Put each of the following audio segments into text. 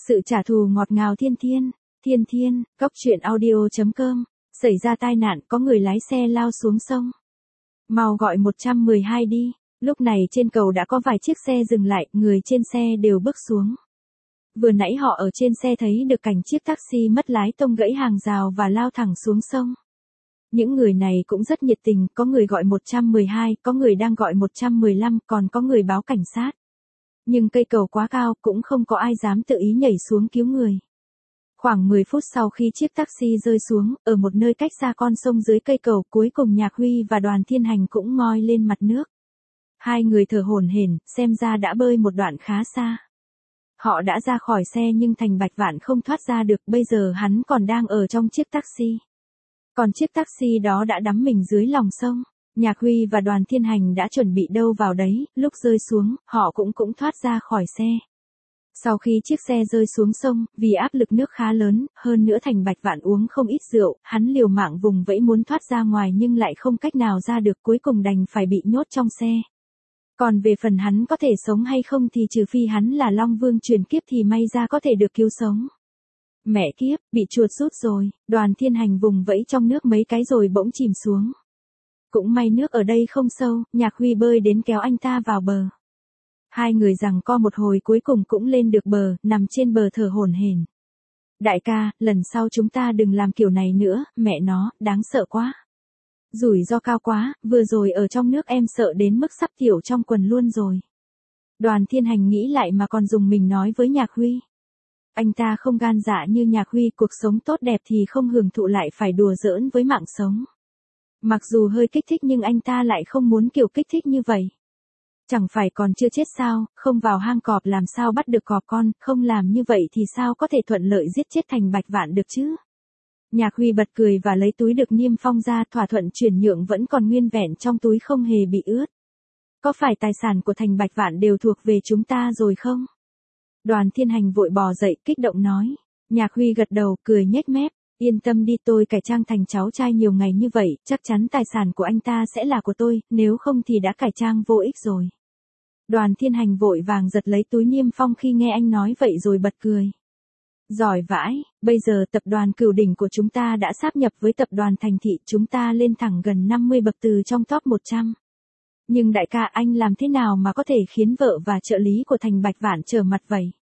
Sự trả thù ngọt ngào thiên thiên. Thiên thiên, Cóc truyện audio.com. Xảy ra tai nạn, có người lái xe lao xuống sông. Mau gọi 112 đi. Lúc này trên cầu đã có vài chiếc xe dừng lại, người trên xe đều bước xuống. Vừa nãy họ ở trên xe thấy được cảnh chiếc taxi mất lái tông gãy hàng rào và lao thẳng xuống sông. Những người này cũng rất nhiệt tình, có người gọi 112, có người đang gọi 115, còn có người báo cảnh sát. Nhưng cây cầu quá cao, cũng không có ai dám tự ý nhảy xuống cứu người. Khoảng 10 phút sau khi chiếc taxi rơi xuống, ở một nơi cách xa con sông dưới cây cầu, cuối cùng Nhạc Huy và Đoàn Thiên Hành cũng ngoi lên mặt nước. Hai người thở hổn hển, xem ra đã bơi một đoạn khá xa. Họ đã ra khỏi xe nhưng Thành Bạch Vạn không thoát ra được, bây giờ hắn còn đang ở trong chiếc taxi. Còn chiếc taxi đó đã đắm mình dưới lòng sông. Nhạc Huy và Đoàn Thiên Hành đã chuẩn bị đâu vào đấy, lúc rơi xuống, họ cũng thoát ra khỏi xe. Sau khi chiếc xe rơi xuống sông, vì áp lực nước khá lớn, hơn nữa Thành Bạch Vạn uống không ít rượu, hắn liều mạng vùng vẫy muốn thoát ra ngoài nhưng lại không cách nào ra được, cuối cùng đành phải bị nhốt trong xe. Còn về phần hắn có thể sống hay không thì trừ phi hắn là Long Vương truyền kiếp thì may ra có thể được cứu sống. Mẹ kiếp, bị chuột rút rồi. Đoàn Thiên Hành vùng vẫy trong nước mấy cái rồi bỗng chìm xuống. Cũng may nước ở đây không sâu, Nhạc Huy bơi đến kéo anh ta vào bờ. Hai người giằng co một hồi cuối cùng cũng lên được bờ, nằm trên bờ thở hổn hển. Đại ca, lần sau chúng ta đừng làm kiểu này nữa, mẹ nó, đáng sợ quá. Rủi ro cao quá, vừa rồi ở trong nước em sợ đến mức sắp tiểu trong quần luôn rồi. Đoàn Thiên Hành nghĩ lại mà còn dùng mình nói với Nhạc Huy. Anh ta không gan dạ như Nhạc Huy, cuộc sống tốt đẹp thì không hưởng thụ lại phải đùa giỡn với mạng sống. Mặc dù hơi kích thích nhưng anh ta lại không muốn kiểu kích thích như vậy. Chẳng phải còn chưa chết sao, không vào hang cọp làm sao bắt được cọp con, không làm như vậy thì sao có thể thuận lợi giết chết Thành Bạch Vạn được chứ. Nhạc Huy bật cười và lấy túi được niêm phong ra, thỏa thuận chuyển nhượng vẫn còn nguyên vẹn trong túi không hề bị ướt. Có phải tài sản của Thành Bạch Vạn đều thuộc về chúng ta rồi không? Đoàn Thiên Hành vội bò dậy kích động nói. Nhạc Huy gật đầu, cười nhếch mép. Yên tâm đi, tôi cải trang thành cháu trai nhiều ngày như vậy, chắc chắn tài sản của anh ta sẽ là của tôi, nếu không thì đã cải trang vô ích rồi. Đoàn Thiên Hành vội vàng giật lấy túi niêm phong khi nghe anh nói vậy rồi bật cười. Giỏi vãi, bây giờ tập đoàn Cửu Đỉnh của chúng ta đã sáp nhập với tập đoàn Thành Thị, chúng ta lên thẳng gần 50 bậc từ trong top 100. Nhưng đại ca, anh làm thế nào mà có thể khiến vợ và trợ lý của Thành Bạch Vạn trở mặt vậy?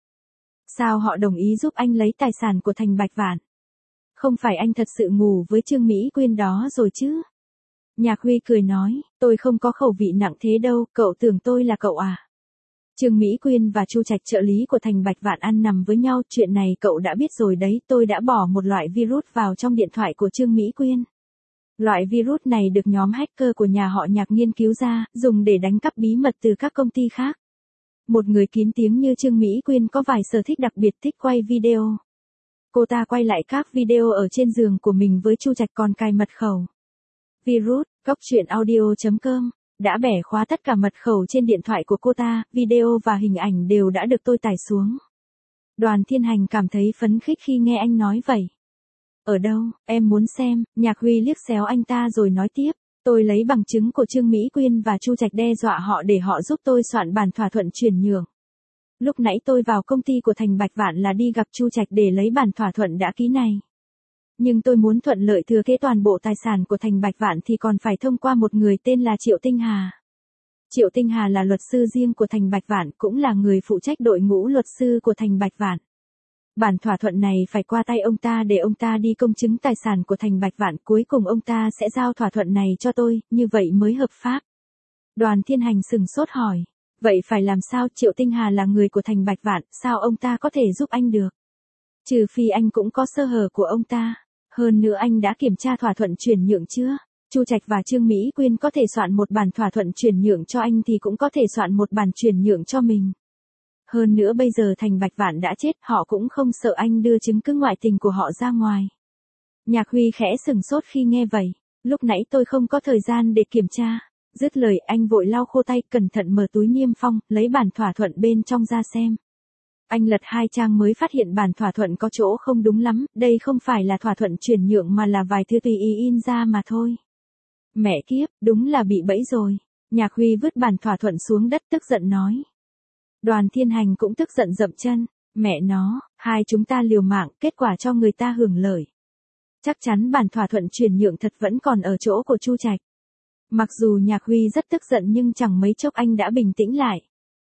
Sao họ đồng ý giúp anh lấy tài sản của Thành Bạch Vạn? Không phải anh thật sự ngủ với Trương Mỹ Quyên đó rồi chứ? Nhạc Huy cười nói, tôi không có khẩu vị nặng thế đâu, cậu tưởng tôi là cậu à? Trương Mỹ Quyên và Chu Trạch trợ lý của Thành Bạch Vạn ăn nằm với nhau, chuyện này cậu đã biết rồi đấy, tôi đã bỏ một loại virus vào trong điện thoại của Trương Mỹ Quyên. Loại virus này được nhóm hacker của nhà họ Nhạc nghiên cứu ra, dùng để đánh cắp bí mật từ các công ty khác. Một người kín tiếng như Trương Mỹ Quyên có vài sở thích đặc biệt, thích quay video. Cô ta quay lại các video ở trên giường của mình với Chu Trạch còn cài mật khẩu. Virus, Cóc truyện audio.com, đã bẻ khóa tất cả mật khẩu trên điện thoại của cô ta, video và hình ảnh đều đã được tôi tải xuống. Đoàn Thiên Hành cảm thấy phấn khích khi nghe anh nói vậy. Ở đâu, em muốn xem. Nhạc Huy liếc xéo anh ta rồi nói tiếp, tôi lấy bằng chứng của Trương Mỹ Quyên và Chu Trạch đe dọa họ để họ giúp tôi soạn bản thỏa thuận chuyển nhượng. Lúc nãy tôi vào công ty của Thành Bạch Vạn là đi gặp Chu Trạch để lấy bản thỏa thuận đã ký này. Nhưng tôi muốn thuận lợi thừa kế toàn bộ tài sản của Thành Bạch Vạn thì còn phải thông qua một người tên là Triệu Tinh Hà. Triệu Tinh Hà là luật sư riêng của Thành Bạch Vạn, cũng là người phụ trách đội ngũ luật sư của Thành Bạch Vạn. Bản thỏa thuận này phải qua tay ông ta để ông ta đi công chứng tài sản của Thành Bạch Vạn, cuối cùng ông ta sẽ giao thỏa thuận này cho tôi, như vậy mới hợp pháp. Đoàn Thiên Hành sừng sốt hỏi, vậy phải làm sao? Triệu Tinh Hà là người của Thành Bạch Vạn, sao ông ta có thể giúp anh được? Trừ phi anh cũng có sơ hở của ông ta. Hơn nữa anh đã kiểm tra thỏa thuận chuyển nhượng chưa? Chu Trạch và Trương Mỹ Quyên có thể soạn một bản thỏa thuận chuyển nhượng cho anh thì cũng có thể soạn một bản chuyển nhượng cho mình. Hơn nữa bây giờ Thành Bạch Vạn đã chết, họ cũng không sợ anh đưa chứng cứ ngoại tình của họ ra ngoài. Nhạc Huy khẽ sừng sốt khi nghe vậy. Lúc nãy tôi không có thời gian để kiểm tra. Dứt lời anh vội lau khô tay, cẩn thận mở túi niêm phong, lấy bản thỏa thuận bên trong ra xem. Anh lật 2 trang mới phát hiện bản thỏa thuận có chỗ không đúng lắm, đây không phải là thỏa thuận chuyển nhượng mà là vài thư tùy ý in ra mà thôi. Mẹ kiếp, đúng là bị bẫy rồi. Nhạc Huy vứt bản thỏa thuận xuống đất tức giận nói. Đoàn Thiên Hành cũng tức giận dậm chân. Mẹ nó, hai chúng ta liều mạng, kết quả cho người ta hưởng lợi. Chắc chắn bản thỏa thuận chuyển nhượng thật vẫn còn ở chỗ của Chu Trạch. Mặc dù Nhạc Huy rất tức giận nhưng chẳng mấy chốc anh đã bình tĩnh lại.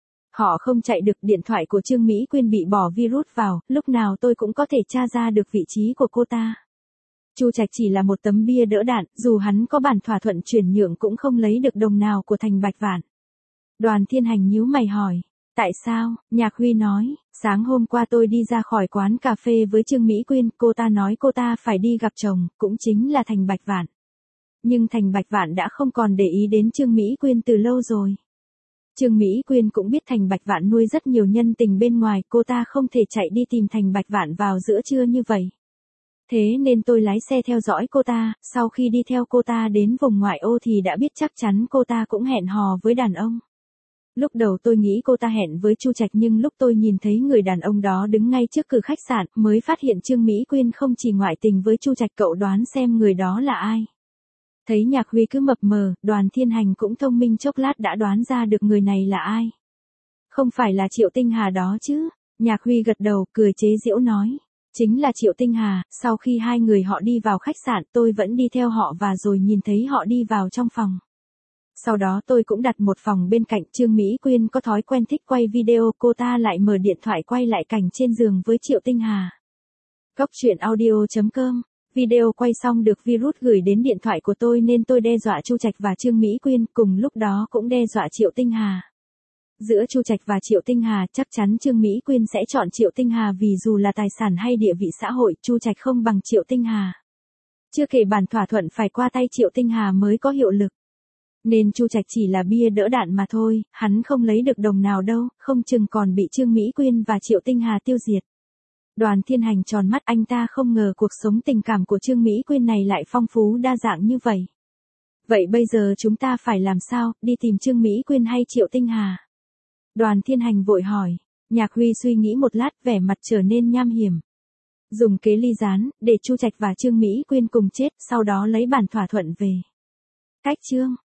Họ không chạy được, điện thoại của Trương Mỹ Quyên bị bỏ virus vào, lúc nào tôi cũng có thể tra ra được vị trí của cô ta. Chu Trạch chỉ là một tấm bia đỡ đạn, dù hắn có bản thỏa thuận chuyển nhượng cũng không lấy được đồng nào của Thành Bạch Vạn. Đoàn Thiên Hành nhíu mày hỏi, tại sao? Nhạc Huy nói, sáng hôm qua tôi đi ra khỏi quán cà phê với Trương Mỹ Quyên, cô ta nói cô ta phải đi gặp chồng, cũng chính là Thành Bạch Vạn. Nhưng Thành Bạch Vạn đã không còn để ý đến Trương Mỹ Quyên từ lâu rồi. Trương Mỹ Quyên cũng biết Thành Bạch Vạn nuôi rất nhiều nhân tình bên ngoài, cô ta không thể chạy đi tìm Thành Bạch Vạn vào giữa trưa như vậy. Thế nên tôi lái xe theo dõi cô ta, sau khi đi theo cô ta đến vùng ngoại ô thì đã biết chắc chắn cô ta cũng hẹn hò với đàn ông. Lúc đầu tôi nghĩ cô ta hẹn với Chu Trạch nhưng lúc tôi nhìn thấy người đàn ông đó đứng ngay trước cửa khách sạn mới phát hiện Trương Mỹ Quyên không chỉ ngoại tình với Chu Trạch. Cậu đoán xem người đó là ai? Thấy Nhạc Huy cứ mập mờ, Đoàn Thiên Hành cũng thông minh chốc lát đã đoán ra được người này là ai. Không phải là Triệu Tinh Hà đó chứ? Nhạc Huy gật đầu, cười chế giễu nói. Chính là Triệu Tinh Hà, sau khi hai người họ đi vào khách sạn tôi vẫn đi theo họ và rồi nhìn thấy họ đi vào trong phòng. Sau đó tôi cũng đặt một phòng bên cạnh. Trương Mỹ Quyên có thói quen thích quay video, cô ta lại mở điện thoại quay lại cảnh trên giường với Triệu Tinh Hà. Cốc truyện audio.com. Video quay xong được virus gửi đến điện thoại của tôi nên tôi đe dọa Chu Trạch và Trương Mỹ Quyên, cùng lúc đó cũng đe dọa Triệu Tinh Hà. Giữa Chu Trạch và Triệu Tinh Hà, chắc chắn Trương Mỹ Quyên sẽ chọn Triệu Tinh Hà vì dù là tài sản hay địa vị xã hội, Chu Trạch không bằng Triệu Tinh Hà. Chưa kể bản thỏa thuận phải qua tay Triệu Tinh Hà mới có hiệu lực. Nên Chu Trạch chỉ là bia đỡ đạn mà thôi, hắn không lấy được đồng nào đâu, không chừng còn bị Trương Mỹ Quyên và Triệu Tinh Hà tiêu diệt. Đoàn Thiên Hành tròn mắt, anh ta không ngờ cuộc sống tình cảm của Trương Mỹ Quyên này lại phong phú đa dạng như vậy. Vậy bây giờ chúng ta phải làm sao, đi tìm Trương Mỹ Quyên hay Triệu Tinh Hà? Đoàn Thiên Hành vội hỏi. Nhạc Huy suy nghĩ một lát, vẻ mặt trở nên nham hiểm. Dùng kế ly gián, để Chu Trạch và Trương Mỹ Quyên cùng chết, sau đó lấy bản thỏa thuận về. Cách chương